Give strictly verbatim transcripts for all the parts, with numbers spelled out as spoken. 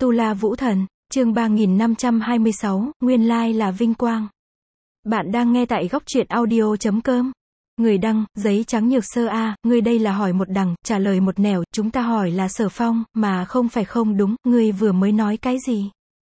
Tu La Vũ Thần, chương ba nghìn năm trăm hai mươi sáu, nguyên lai là vinh quang. Bạn đang nghe tại góc truyện audio chấm com. Người đăng, giấy trắng nhược sơ a, ngươi đây là hỏi một đằng, trả lời một nẻo, chúng ta hỏi là Sở Phong, mà không phải không đúng, ngươi vừa mới nói cái gì?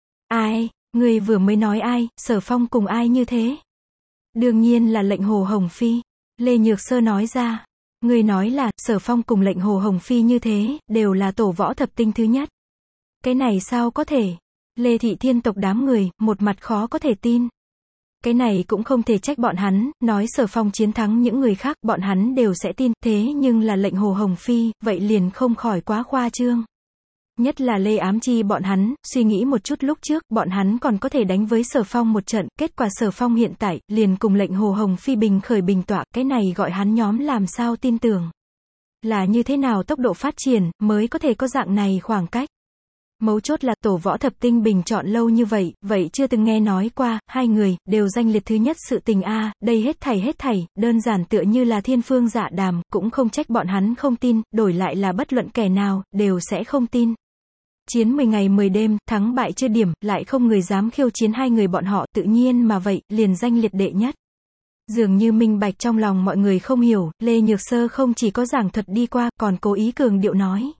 Ai, ngươi vừa mới nói ai, Sở Phong cùng ai như thế? Đương nhiên là lệnh Hồ Hồng Phi. Lê Nhược Sơ nói ra. Ngươi nói là, Sở Phong cùng lệnh Hồ Hồng Phi như thế, đều là tổ võ thập tinh thứ nhất. Cái này sao có thể? Lê Thị Thiên tộc đám người, một mặt khó có thể tin. Cái này cũng không thể trách bọn hắn, nói Sở Phong chiến thắng những người khác, bọn hắn đều sẽ tin, thế nhưng là lệnh Hồ Hồng Phi, vậy liền không khỏi quá khoa trương. Nhất là Lê Ám Chi bọn hắn, suy nghĩ một chút lúc trước, bọn hắn còn có thể đánh với Sở Phong một trận, kết quả Sở Phong hiện tại, liền cùng lệnh Hồ Hồng Phi bình khởi bình tọa, cái này gọi hắn nhóm làm sao tin tưởng. Là như thế nào tốc độ phát triển, mới có thể có dạng này khoảng cách. Mấu chốt là tổ võ thập tinh bình chọn lâu như vậy, vậy chưa từng nghe nói qua, hai người, đều danh liệt thứ nhất sự tình a, đây hết thảy hết thảy, đơn giản tựa như là thiên phương dạ đàm, cũng không trách bọn hắn không tin, đổi lại là bất luận kẻ nào, đều sẽ không tin. Chiến mười ngày mười đêm, thắng bại chưa điểm, lại không người dám khiêu chiến hai người bọn họ, tự nhiên mà vậy, liền danh liệt đệ nhất. Dường như minh bạch trong lòng mọi người không hiểu, Lê Nhược Sơ không chỉ có giảng thuật đi qua, còn cố ý cường điệu nói.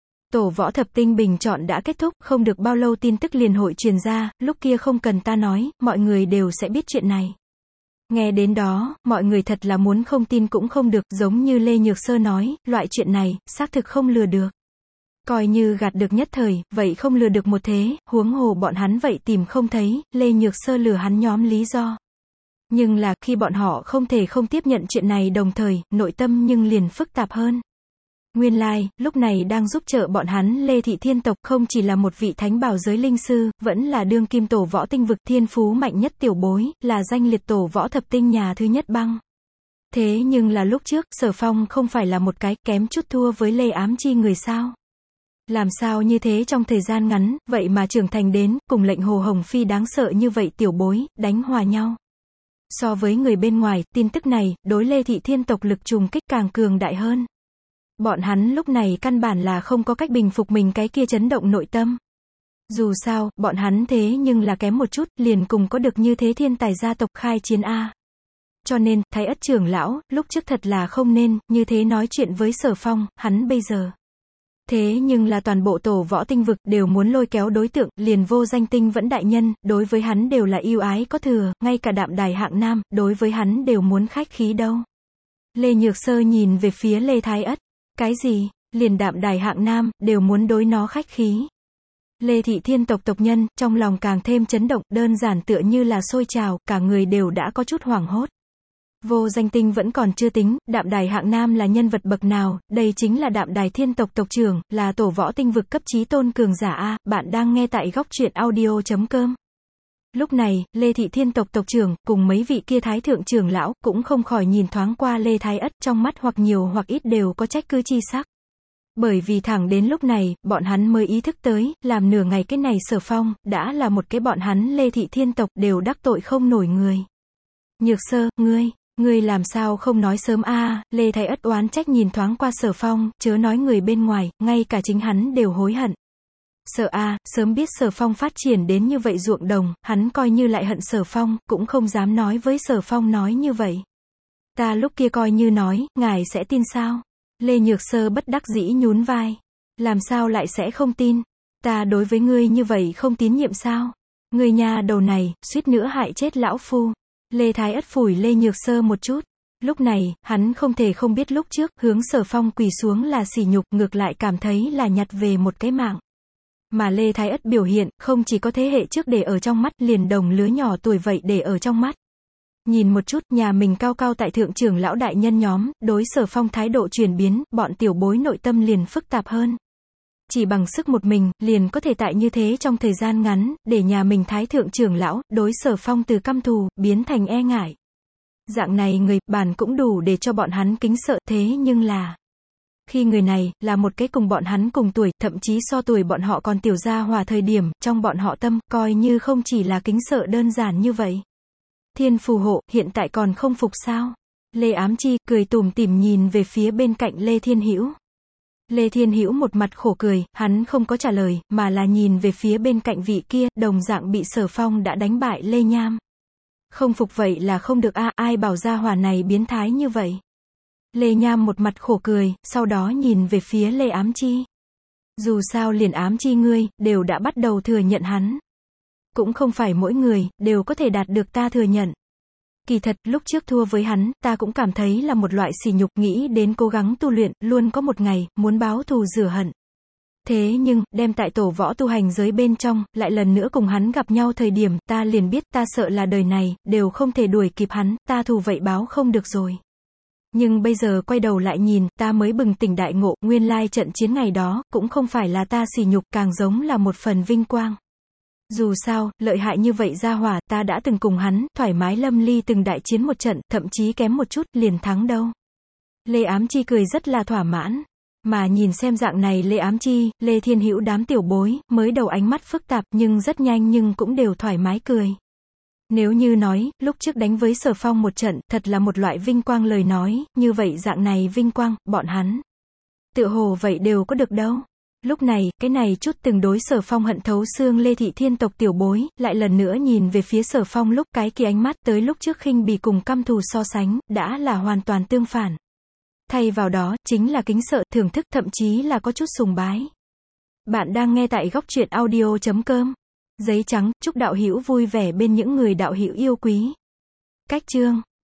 Tổ võ thập tinh bình chọn đã kết thúc, không được bao lâu tin tức liền hội truyền ra, lúc kia không cần ta nói, mọi người đều sẽ biết chuyện này. Nghe đến đó, mọi người thật là muốn không tin cũng không được, giống như Lê Nhược Sơ nói, loại chuyện này, xác thực không lừa được. Coi như gạt được nhất thời, vậy không lừa được một thế, huống hồ bọn hắn vậy tìm không thấy, Lê Nhược Sơ lừa hắn nhóm lý do. Nhưng là, khi bọn họ không thể không tiếp nhận chuyện này đồng thời, nội tâm nhưng liền phức tạp hơn. Nguyên lai, like, lúc này đang giúp trợ bọn hắn Lê Thị Thiên tộc không chỉ là một vị thánh bảo giới linh sư, vẫn là đương kim tổ võ tinh vực thiên phú mạnh nhất tiểu bối, là danh liệt tổ võ thập tinh nhà thứ nhất băng. Thế nhưng là lúc trước, Sở Phong không phải là một cái kém chút thua với Lê Ám Chi người sao? Làm sao như thế trong thời gian ngắn, vậy mà trưởng thành đến, cùng lệnh Hồ Hồng Phi đáng sợ như vậy tiểu bối, đánh hòa nhau. So với người bên ngoài, tin tức này, đối Lê Thị Thiên tộc lực trùng kích càng cường đại hơn. Bọn hắn lúc này căn bản là không có cách bình phục mình cái kia chấn động nội tâm. Dù sao, bọn hắn thế nhưng là kém một chút, liền cùng có được như thế thiên tài gia tộc khai chiến A. Cho nên, Thái Ất trưởng lão, lúc trước thật là không nên, như thế nói chuyện với Sở Phong, hắn bây giờ. Thế nhưng là toàn bộ tổ võ tinh vực đều muốn lôi kéo đối tượng, liền Vô Danh Tinh Vẫn đại nhân, đối với hắn đều là yêu ái có thừa, ngay cả Đạm Đài hạng nam, đối với hắn đều muốn khách khí đâu. Lê Nhược Sơ nhìn về phía Lê Thái Ất. Cái gì, liền Đạm Đài hạng nam, đều muốn đối nó khách khí. Lê Thị Thiên tộc tộc nhân, trong lòng càng thêm chấn động, đơn giản tựa như là sôi trào, cả người đều đã có chút hoảng hốt. Vô Danh Tinh vẫn còn chưa tính, Đạm Đài hạng nam là nhân vật bậc nào, đây chính là Đạm Đài Thiên tộc tộc trưởng, là tổ võ tinh vực cấp chí tôn cường giả A, bạn đang nghe tại góc truyện audio chấm com. Lúc này, Lê Thị Thiên tộc tộc trưởng, cùng mấy vị kia thái thượng trưởng lão, cũng không khỏi nhìn thoáng qua Lê Thái Ất, trong mắt hoặc nhiều hoặc ít đều có trách cứ chi sắc. Bởi vì thẳng đến lúc này, bọn hắn mới ý thức tới, làm nửa ngày cái này Sở Phong, đã là một cái bọn hắn Lê Thị Thiên tộc đều đắc tội không nổi người. Nhược Sơ, ngươi, ngươi làm sao không nói sớm a? À, Lê Thái Ất oán trách nhìn thoáng qua Sở Phong, chớ nói người bên ngoài, ngay cả chính hắn đều hối hận. Sợ a, à, sớm biết Sở Phong phát triển đến như vậy ruộng đồng, hắn coi như lại hận Sở Phong, cũng không dám nói với Sở Phong nói như vậy. Ta lúc kia coi như nói, ngài sẽ tin sao? Lê Nhược Sơ bất đắc dĩ nhún vai. Làm sao lại sẽ không tin? Ta đối với ngươi như vậy không tín nhiệm sao? Ngươi nhà đầu này, suýt nữa hại chết lão phu. Lê Thái Ất phủi Lê Nhược Sơ một chút. Lúc này, hắn không thể không biết lúc trước, hướng Sở Phong quỳ xuống là sỉ nhục, ngược lại cảm thấy là nhặt về một cái mạng. Mà Lê Thái Ất biểu hiện, không chỉ có thế hệ trước để ở trong mắt, liền đồng lứa nhỏ tuổi vậy để ở trong mắt. Nhìn một chút, nhà mình cao cao tại thượng trưởng lão đại nhân nhóm, đối Sở Phong thái độ chuyển biến, bọn tiểu bối nội tâm liền phức tạp hơn. Chỉ bằng sức một mình, liền có thể tại như thế trong thời gian ngắn, để nhà mình thái thượng trưởng lão, đối Sở Phong từ căm thù, biến thành e ngại. Dạng này người, bản cũng đủ để cho bọn hắn kính sợ, thế nhưng là... Khi người này, là một cái cùng bọn hắn cùng tuổi, thậm chí so tuổi bọn họ còn tiểu gia hòa thời điểm, trong bọn họ tâm, coi như không chỉ là kính sợ đơn giản như vậy. Thiên phù hộ, hiện tại còn không phục sao? Lê Ám Chi, cười tủm tỉm nhìn về phía bên cạnh Lê Thiên Hữu. Lê Thiên Hữu một mặt khổ cười, hắn không có trả lời, mà là nhìn về phía bên cạnh vị kia, đồng dạng bị Sở Phong đã đánh bại Lê Nham. Không phục vậy là không được a, ai bảo gia hỏa này biến thái như vậy. Lê Nham một mặt khổ cười, sau đó nhìn về phía Lê Ám Chi. Dù sao liền Ám Chi ngươi, đều đã bắt đầu thừa nhận hắn. Cũng không phải mỗi người, đều có thể đạt được ta thừa nhận. Kỳ thật, lúc trước thua với hắn, ta cũng cảm thấy là một loại sỉ nhục, nghĩ đến cố gắng tu luyện, luôn có một ngày, muốn báo thù rửa hận. Thế nhưng, đem tại tổ võ tu hành giới bên trong, lại lần nữa cùng hắn gặp nhau thời điểm, ta liền biết, ta sợ là đời này, đều không thể đuổi kịp hắn, ta thù vậy báo không được rồi. Nhưng bây giờ quay đầu lại nhìn, ta mới bừng tỉnh đại ngộ, nguyên lai trận chiến ngày đó, cũng không phải là ta sỉ nhục, càng giống là một phần vinh quang. Dù sao, lợi hại như vậy gia hỏa, ta đã từng cùng hắn, thoải mái lâm ly từng đại chiến một trận, thậm chí kém một chút, liền thắng đâu. Lê Ám Chi cười rất là thỏa mãn. Mà nhìn xem dạng này Lê Ám Chi, Lê Thiên Hữu đám tiểu bối, mới đầu ánh mắt phức tạp, nhưng rất nhanh nhưng cũng đều thoải mái cười. Nếu như nói, lúc trước đánh với Sở Phong một trận, thật là một loại vinh quang lời nói, như vậy dạng này vinh quang, bọn hắn. Tựa hồ vậy đều có được đâu. Lúc này, cái này chút từng đối Sở Phong hận thấu xương Lê Thị Thiên tộc tiểu bối, lại lần nữa nhìn về phía Sở Phong lúc cái kia ánh mắt tới lúc trước khinh bỉ cùng căm thù so sánh, đã là hoàn toàn tương phản. Thay vào đó, chính là kính sợ, thưởng thức, thậm chí là có chút sùng bái. Bạn đang nghe tại góc truyện audio chấm com. Giấy trắng, chúc đạo hữu vui vẻ bên những người đạo hữu yêu quý. Cách chương